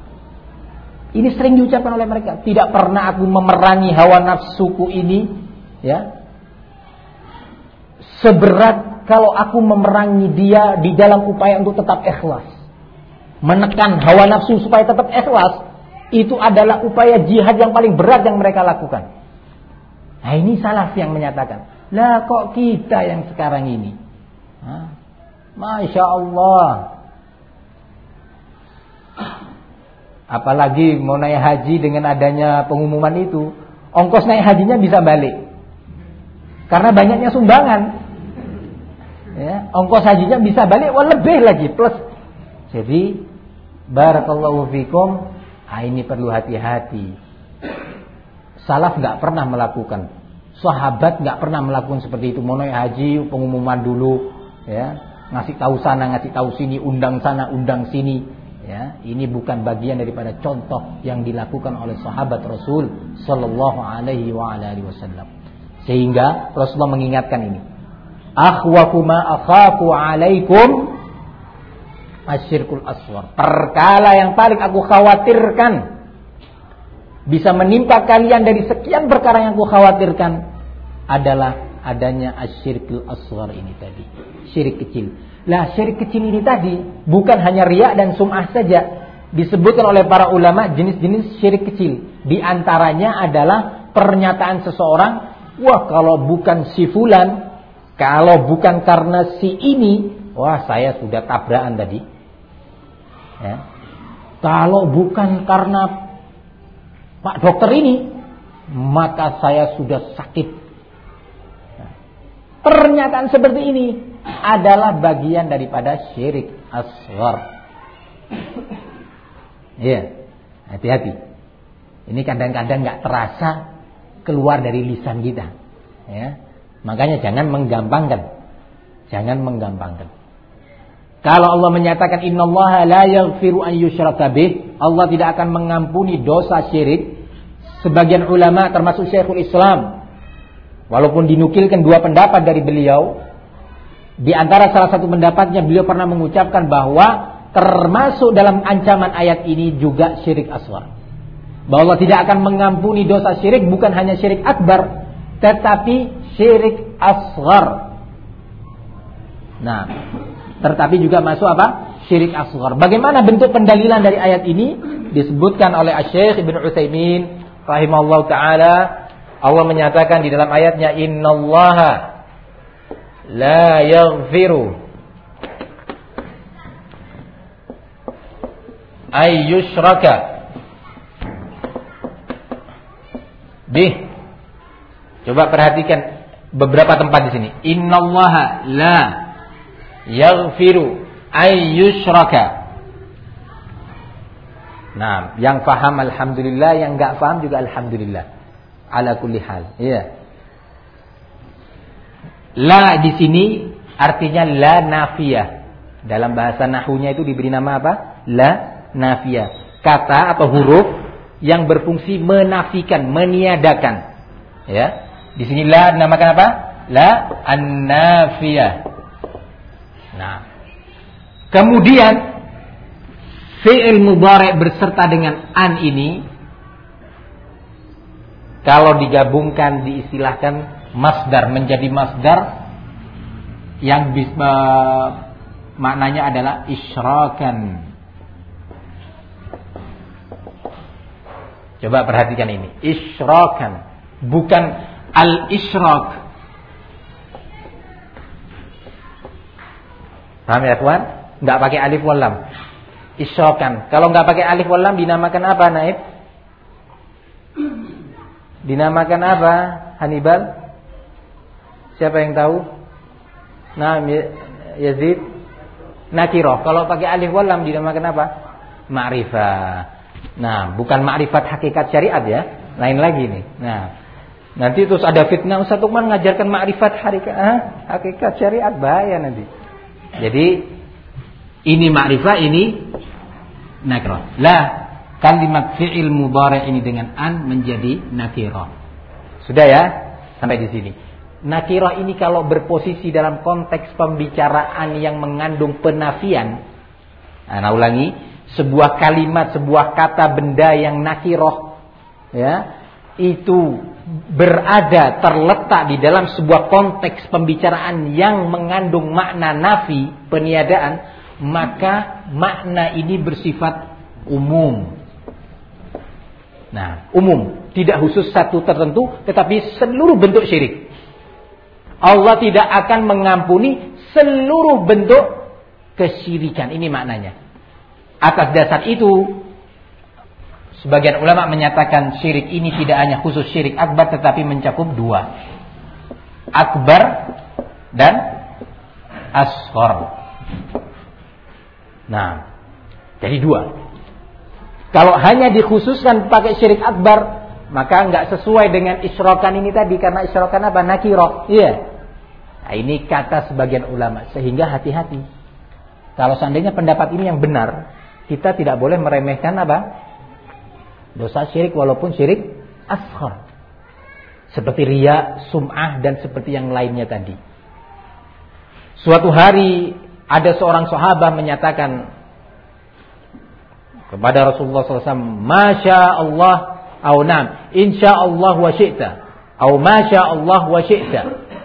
Ini sering diucapkan oleh mereka. Tidak pernah aku memerangi hawa nafsuku ini, ya, seberat kalau aku memerangi dia di dalam upaya untuk tetap ikhlas. Menekan hawa nafsu supaya tetap ikhlas, itu adalah upaya jihad yang paling berat yang mereka lakukan. Nah, ini salaf yang menyatakan, lah kok kita yang sekarang ini Masya Allah. Apalagi mau naik haji dengan adanya pengumuman itu, ongkos naik hajinya bisa balik. Karena banyaknya sumbangan. Ya, ongkos hajinya bisa balik, lebih lagi plus. Jadi barakallahu fikum, ini perlu hati-hati. Salaf enggak pernah melakukan. Sahabat enggak pernah melakukan seperti itu. Mau naik haji pengumuman dulu, ya, ngasih tahu sana, ngasih tahu sini, undang sana, undang sini. Ya, ini bukan bagian daripada contoh yang dilakukan oleh sahabat Rasul sallallahu alaihi wasallam. Sehingga Rasulullah mengingatkan ini. Akhwafu ma akhafu alaikum asyirkul asghar. Perkara yang paling aku khawatirkan bisa menimpa kalian dari sekian perkara yang aku khawatirkan adalah adanya asyirkul asghar ini tadi, syirik kecil. Lah, syirik kecil ini tadi bukan hanya riya dan sum'ah saja. Disebutkan oleh para ulama jenis-jenis syirik kecil. Di antaranya adalah pernyataan seseorang, wah kalau bukan si fulan, kalau bukan karena si ini, wah saya sudah tabrakan tadi. Ya. Kalau bukan karena Pak dokter ini, maka saya sudah sakit. Ya. Pernyataan seperti ini adalah bagian daripada syirik asghar. Iya, hati-hati. Ini kadang-kadang nggak terasa keluar dari lisan kita. Ya, makanya jangan menggampangkan. Jangan menggampangkan. Kalau Allah menyatakan innallaha la yaghfiru an yushraka bih, Allah tidak akan mengampuni dosa syirik. Sebagian ulama termasuk Syekhul Islam, walaupun dinukilkan dua pendapat dari beliau, di antara salah satu pendapatnya beliau pernah mengucapkan bahwa termasuk dalam ancaman ayat ini juga syirik asghar. Bahwa Allah tidak akan mengampuni dosa syirik, bukan hanya syirik akbar, tetapi syirik asghar. Nah, tetapi juga masuk apa? Syirik asghar. Bagaimana bentuk pendalilan dari ayat ini? Disebutkan oleh Asy-Syaikh Ibnu Utsaimin rahimahullah taala, Allah menyatakan di dalam ayatnya, innallaha la yaghfiru ay yushraka bih. Coba perhatikan beberapa tempat di sini. Innallaha la yaghfiru ay yushraka. Nah, yang paham alhamdulillah, yang enggak paham juga alhamdulillah. Ala kulli hal. Iya. La di sini artinya la nafiyah. Dalam bahasa nahwunya itu diberi nama apa? La nafiyah. Kata atau huruf yang berfungsi menafikan, meniadakan. Ya. Di sini la dinamakan apa? La an-nafiyah. Nah. Kemudian fi'il mudhari' berserta dengan an ini kalau digabungkan diistilahkan masdar, menjadi masdar yang maknanya adalah isyrakan. Coba perhatikan ini, isyrakan, bukan al-isyrak. Paham ya kawan? Enggak pakai alif wal lam. Isyrakan. Kalau enggak pakai alif wal lam dinamakan apa, Naib? Dinamakan apa, Hannibal? Siapa yang tahu? Nah, Yazid. Nakirah. Kalau pakai alif wal lam dinamakan apa? Ma'rifah. Nah, bukan ma'rifat hakikat syariat ya. Lain lagi nih. Nah, nanti terus ada fitnah, Ustaz Lukman mengajarkan ma'rifat hakikat syariat, bahaya nanti. Jadi ini ma'rifah, ini nakirah. La, kalimat fi'il mudhari' ini dengan an menjadi nakirah. Sudah ya? Sampai di sini. Nakirah ini kalau berposisi dalam konteks pembicaraan yang mengandung penafian. Nah, ulangi, sebuah kalimat, sebuah kata, benda yang nakirah, ya, itu berada, terletak di dalam sebuah konteks pembicaraan yang mengandung makna nafi, peniadaan, maka makna ini bersifat umum. Nah, umum, tidak khusus satu tertentu, tetapi seluruh bentuk syirik. Allah tidak akan mengampuni seluruh bentuk kesyirikan. Ini maknanya. Atas dasar itu, sebagian ulama menyatakan syirik ini tidak hanya khusus syirik akbar, tetapi mencakup dua. Akbar dan asghar. Nah, jadi dua. Kalau hanya dikhususkan pakai syirik akbar, maka nggak sesuai dengan isyrakan ini tadi, karena isyrakan apa? Nakirah. Iya. Nah, ini kata sebagian ulama, sehingga hati-hati. Kalau seandainya pendapat ini yang benar, kita tidak boleh meremehkan apa? Dosa syirik walaupun syirik asghar. Seperti riya, sum'ah dan seperti yang lainnya tadi. Suatu hari ada seorang sahabat menyatakan kepada Rasulullah SAW, Masya Allah, au nam, insya Allah wa syi'ta, au masya Allah wa syi'ta.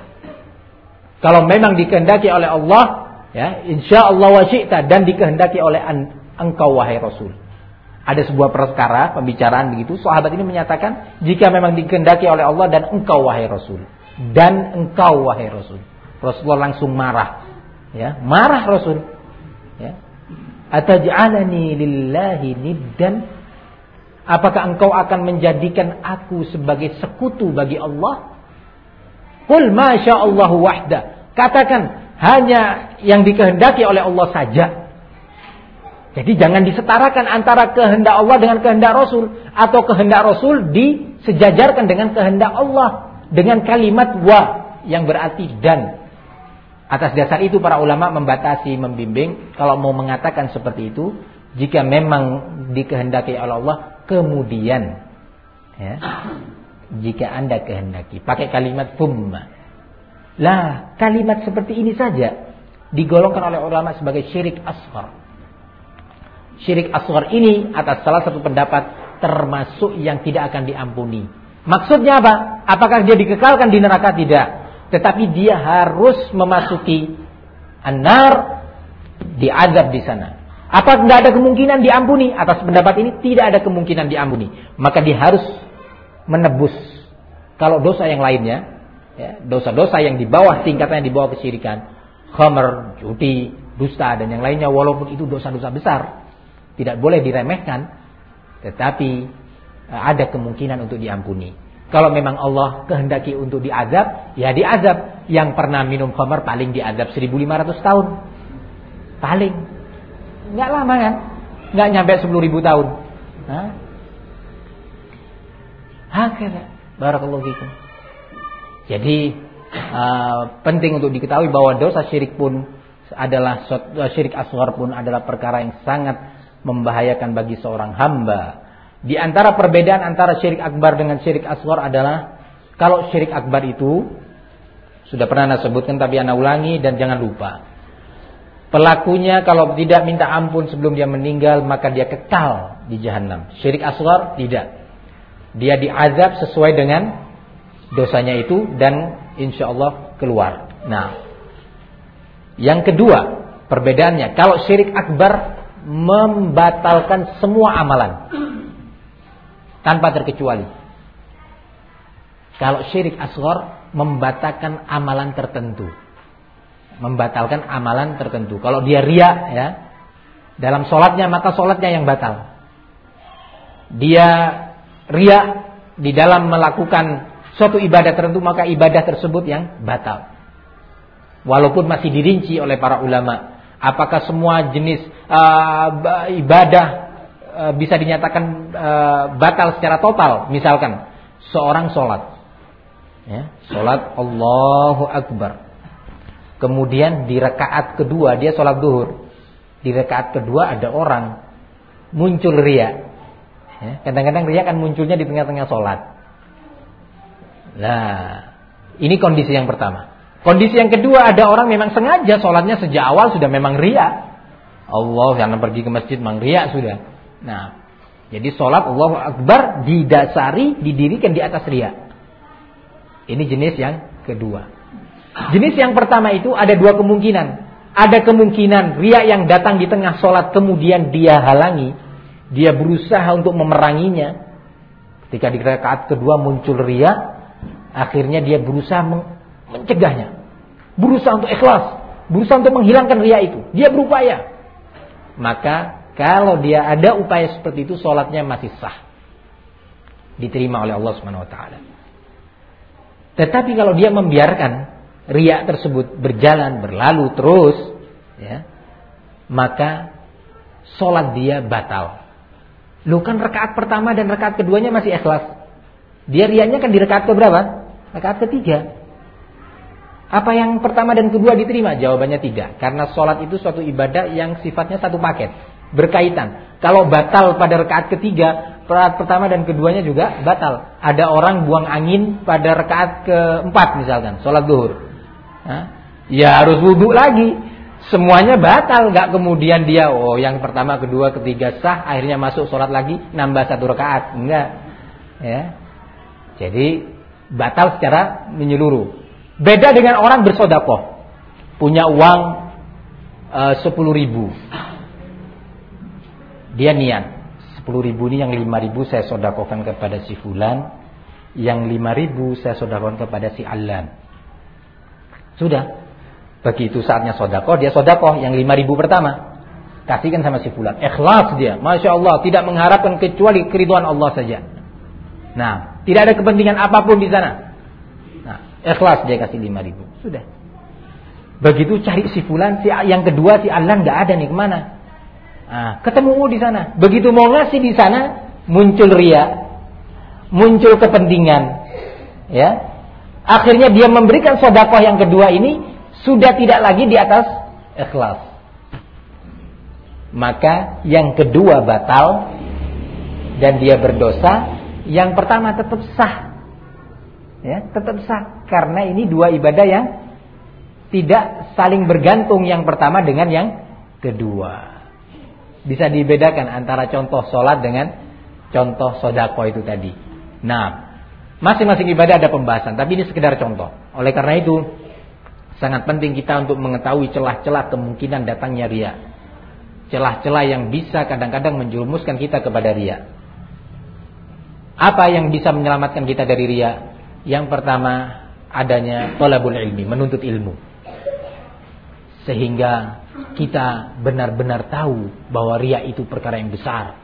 Kalau memang dikehendaki oleh Allah, ya, insya Allah wa syi'ta, dan dikehendaki oleh engkau wahai Rasul. Ada sebuah perkara, pembicaraan begitu, sahabat ini menyatakan, jika memang dikehendaki oleh Allah dan engkau wahai Rasul, dan engkau wahai Rasul. Rasulullah langsung marah, ya, marah Rasul, ya. Ataj'alani lillahi niddan? Apakah engkau akan menjadikan aku sebagai sekutu bagi Allah? Qul ma sya'allahu wahda. Katakan hanya yang dikehendaki oleh Allah saja. Jadi jangan disetarakan antara kehendak Allah dengan kehendak Rasul, atau kehendak Rasul disejajarkan dengan kehendak Allah dengan kalimat wa yang berarti dan. Atas dasar itu para ulama membatasi, membimbing kalau mau mengatakan seperti itu, jika memang dikehendaki oleh Allah, kemudian, ya, jika Anda kehendaki, pakai kalimat thumma. Lah, kalimat seperti ini saja digolongkan oleh ulama sebagai syirik asghar. Syirik asghar ini atas salah satu pendapat termasuk yang tidak akan diampuni. Maksudnya apa? Apakah dia dikekalkan di neraka? Tidak. Tetapi dia harus memasuki an-nar, diazab di sana. Apa tidak ada kemungkinan diampuni? Atas pendapat ini tidak ada kemungkinan diampuni. Maka dia harus menebus. Kalau dosa yang lainnya, ya, dosa-dosa yang di bawah tingkatannya, di bawah kesyirikan, khamr, judi, dusta dan yang lainnya, walaupun itu dosa-dosa besar, tidak boleh diremehkan, tetapi ada kemungkinan untuk diampuni. Kalau memang Allah kehendaki untuk diazab, ya diazab. Yang pernah minum khamr paling diazab 1500 tahun. Paling. Enggak lama kan? Enggak nyampe 10.000 tahun. Hakala. Barakallahu fikum. Jadi penting untuk diketahui bahwa dosa syirik pun adalah, syirik asghar pun adalah perkara yang sangat membahayakan bagi seorang hamba. Di antara perbedaan antara syirik akbar dengan syirik asghar adalah, kalau syirik akbar itu sudah pernah Anda sebutkan, tapi Anda ulangi dan jangan lupa. Pelakunya kalau tidak minta ampun sebelum dia meninggal, maka dia kekal di jahanam. Syirik asghar tidak. Dia diazab sesuai dengan dosanya itu dan insyaallah keluar. Nah, yang kedua perbedaannya, kalau syirik akbar membatalkan semua amalan tanpa terkecuali. Kalau syirik asghar membatalkan amalan tertentu. Membatalkan amalan tertentu. Kalau dia riya, ya, dalam sholatnya, maka sholatnya yang batal. Dia riya di dalam melakukan suatu ibadah tertentu, maka ibadah tersebut yang batal. Walaupun masih dirinci oleh para ulama, apakah semua jenis ibadah bisa dinyatakan batal secara total. Misalkan seorang sholat, ya, sholat Allahu Akbar, kemudian di rakaat kedua dia sholat duhur, di rakaat kedua ada orang muncul riya, ya, kadang-kadang riya kan munculnya di tengah-tengah sholat. Nah, ini kondisi yang pertama. Kondisi yang kedua, ada orang memang sengaja sholatnya sejak awal sudah memang riya. Allah, karena pergi ke masjid memang riya sudah. Nah, jadi sholat Allahu Akbar didirikan di atas riya. Ini jenis yang kedua. Jenis yang pertama itu ada dua kemungkinan. Ada kemungkinan riya yang datang di tengah sholat, kemudian dia halangi, dia berusaha untuk memeranginya. Ketika di rakaat kedua muncul riya, akhirnya dia berusaha mencegahnya, berusaha untuk ikhlas. berusaha untuk menghilangkan riya itu. Dia berupaya. Maka kalau dia ada upaya seperti itu, sholatnya masih sah, diterima oleh Allah Subhanahu Wa Taala. Tetapi kalau dia membiarkan riya tersebut berjalan, berlalu terus, ya, maka sholat dia batal. Lu kan rakaat pertama dan rakaat keduanya masih ikhlas. Dia riyanya kan di rakaat keberapa? Rakaat ketiga. Apa yang pertama dan kedua diterima? Jawabannya tidak. Karena sholat itu suatu ibadah yang sifatnya satu paket, berkaitan. Kalau batal pada rakaat ketiga, rakaat pertama dan keduanya juga batal. Ada orang buang angin pada rakaat keempat misalkan, sholat zuhur. Ya harus wudhu lagi. Semuanya batal. Gak kemudian dia, yang pertama, kedua, ketiga sah, akhirnya masuk sholat lagi, nambah satu rakaat. Enggak. Ya. Jadi batal secara menyeluruh. Beda dengan orang bersedekah, punya uang 10.000. Dia niat 10.000 ini, yang 5.000 saya sedekahkan kepada si fulan, yang 5.000 saya sedekahkan kepada si Alan. Sudah. Begitu saatnya sedekah, dia sedekah yang 5.000 pertama, kasihkan sama si fulan. Ikhlas dia, Masya Allah, tidak mengharapkan kecuali keridhaan Allah saja. Nah, tidak ada kepentingan apapun di sana. Nah, ikhlas dia kasih 5.000. Sudah. Begitu cari si fulan, yang kedua si Alan nggak ada nih, kemana? Nah, ketemu di sana. Begitu mau ngasih di sana, muncul riya, muncul kepentingan, ya. Akhirnya dia memberikan sedekah yang kedua ini sudah tidak lagi di atas ikhlas. Maka yang kedua batal dan dia berdosa. Yang pertama tetap sah, ya, tetap sah, karena ini dua ibadah yang tidak saling bergantung, yang pertama dengan yang kedua. Bisa dibedakan antara contoh sholat dengan contoh sedekah itu tadi. Nah, masing-masing ibadah ada pembahasan, tapi ini sekedar contoh. Oleh karena itu sangat penting kita untuk mengetahui celah-celah kemungkinan datangnya riya, celah-celah yang bisa kadang-kadang menjerumuskan kita kepada riya. Apa yang bisa menyelamatkan kita dari riya? Yang pertama, adanya thalabul ilmi, menuntut ilmu. Sehingga kita benar-benar tahu bahwa riya itu perkara yang besar.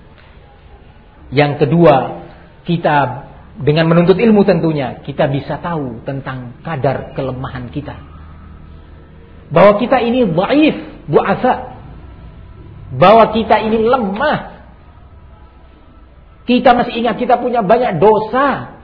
Yang kedua, kita dengan menuntut ilmu tentunya, kita bisa tahu tentang kadar kelemahan kita. Bahwa kita ini dhaif, du'afa. Bahwa kita ini lemah. Kita masih ingat kita punya banyak dosa.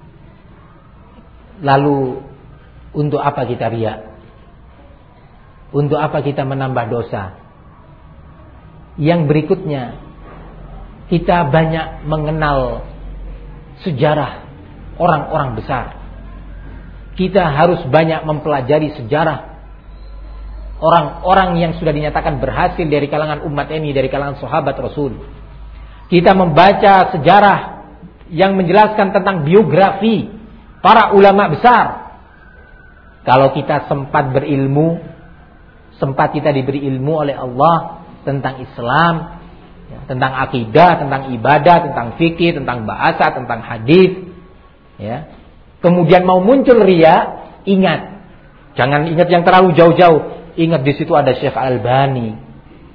Lalu untuk apa kita riya? Untuk apa kita menambah dosa? Yang berikutnya, kita banyak mengenal sejarah orang-orang besar. Kita harus banyak mempelajari sejarah orang-orang yang sudah dinyatakan berhasil dari kalangan umat ini, dari kalangan sahabat Rasul. Kita membaca sejarah yang menjelaskan tentang biografi para ulama besar. Kalau kita sempat berilmu, sempat kita diberi ilmu oleh Allah tentang Islam, tentang akidah, tentang ibadah, tentang fikih, tentang bahasa, tentang hadis, ya. Kemudian mau muncul riya, ingat. Jangan ingat yang terlalu jauh-jauh. Ingat di situ ada Syekh Al-Albani.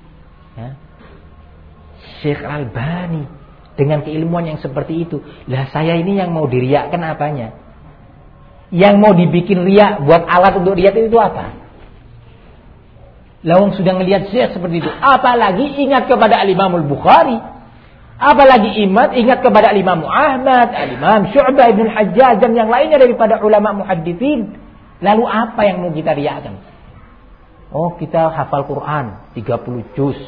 Syekh Al-Albani dengan keilmuan yang seperti itu. Lah saya ini yang mau diriakkan apanya? Yang mau dibikin riak, buat alat untuk riak itu apa? Lawang sudah ngelihat Syekh seperti itu. Apalagi ingat kepada Al-Imam Al-Bukhari. Apalagi ingat kepada Al-Imam Ahmad, Al-Imam Syu'bah Ibn Hajjaj dan yang lainnya daripada ulama muhadditsin. Lalu apa yang mau kita riakkan? Oh, kita hafal Quran 30 juz.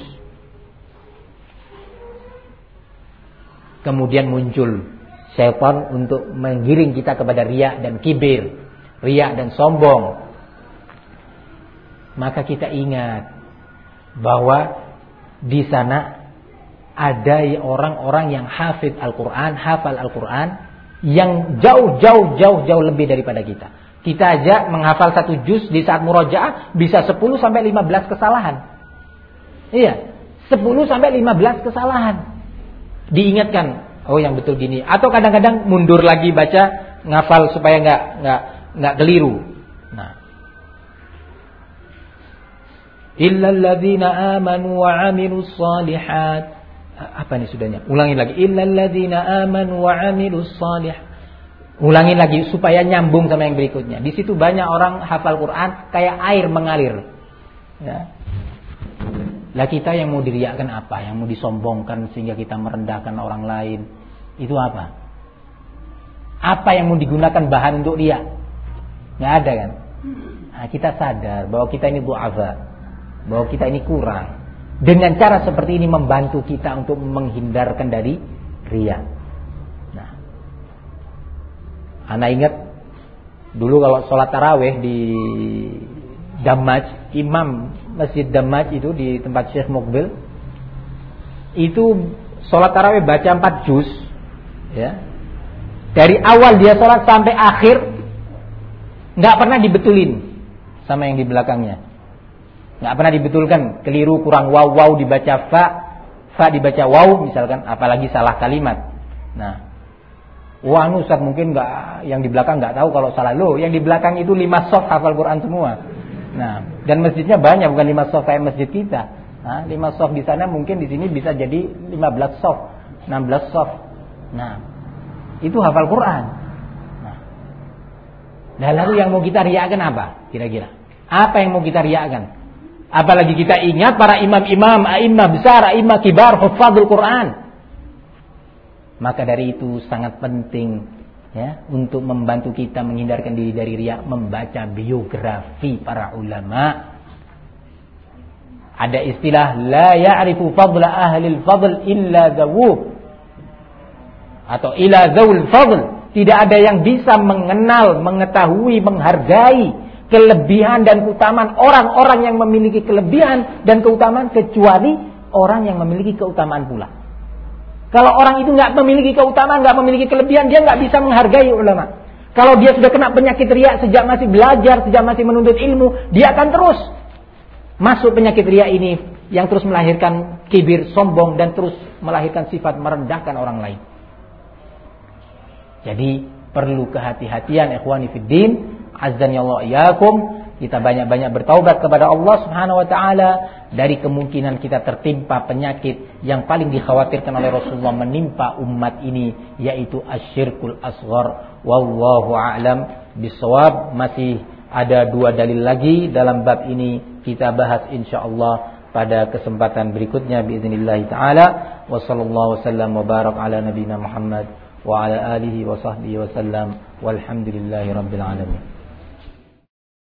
Kemudian muncul syaitan untuk menggiring kita kepada riya dan kibir, riya dan sombong. Maka kita ingat bahwa di sana ada orang-orang yang hafid Al-Quran, hafal Al-Quran, yang jauh lebih daripada kita. Kita aja menghafal 1 juz di saat murojaah bisa 10 sampai 15 kesalahan. Iya, 10 sampai 15 kesalahan. Diingatkan, oh yang betul gini. Atau kadang-kadang mundur lagi baca, ngafal supaya nggak keliru. Nah, Illal ladzina amanu wa 'amilus shalihat. Apa ini sudahnya? Ulangi lagi. Illal ladzina amanu wa 'amilus shalihat. Ulangi lagi supaya nyambung sama yang berikutnya. Di situ banyak orang hafal Quran kayak air mengalir. Ya. Lah kita yang mau diriakkan apa? Yang mau disombongkan sehingga kita merendahkan orang lain. Itu apa? Apa yang mau digunakan bahan untuk riak? Nggak ada kan? Nah, kita sadar bahwa kita ini du'afa, bahwa kita ini kurang. Dengan cara seperti ini membantu kita untuk menghindarkan dari riya. Nah, ana ingat dulu kalau sholat tarawih di Damaj, imam Masjid Damaj itu di tempat Syekh Muqbil, itu sholat tarawih baca 4 juz, ya. Dari awal dia sholat sampai akhir nggak pernah dibetulin sama yang di belakangnya. Nggak pernah dibetulkan, keliru, kurang waw dibaca fa dibaca waw misalkan, apalagi salah kalimat. Nah, wah Ustaz mungkin nggak, yang di belakang nggak tahu kalau salah. Loh, yang di belakang itu 5 shaf hafal Quran semua. Nah, dan masjidnya banyak, bukan 5 shaf kayak masjid kita. Nah, 5 shaf di sana mungkin di sini bisa jadi 15 shaf, 16 shaf. Nah, itu hafal Quran. Nah, lalu yang mau kita riakkan apa? Kira-kira apa yang mau kita riakkan? Apalagi kita ingat para imam-imam, a'immah besar, a'immah kibar, hufadzul Quran. Maka dari itu sangat penting, ya, untuk membantu kita menghindarkan diri dari riya, membaca biografi para ulama. Ada istilah la ya'rifu fadla ahli al-fadl illa dzawu, atau ila dzawul fadl. Tidak ada yang bisa mengenal, mengetahui, menghargai kelebihan dan keutamaan orang-orang yang memiliki kelebihan dan keutamaan kecuali orang yang memiliki keutamaan pula. Kalau orang itu nggak memiliki keutamaan, nggak memiliki kelebihan, dia nggak bisa menghargai ulama. Kalau dia sudah kena penyakit riya sejak masih belajar, sejak masih menuntut ilmu, dia akan terus masuk penyakit riya ini yang terus melahirkan kibir, sombong, dan terus melahirkan sifat merendahkan orang lain. Jadi perlu kehati-hatian ikhwani fiddin, azzani Allah iyyakum. Kita banyak-banyak bertaubat kepada Allah Subhanahu wa taala dari kemungkinan kita tertimpa penyakit yang paling dikhawatirkan oleh Rasulullah menimpa umat ini, yaitu asyirkul asghar. Wallahu a'lam bishawab. Masih ada 2 dalil lagi dalam bab ini, kita bahas insyaallah pada kesempatan berikutnya biiznillah taala. Wa sallallahu wasallam wa barak ala nabiyina Muhammad wa ala alihi wa sahbihi wasallam walhamdulillahi rabbil alamin.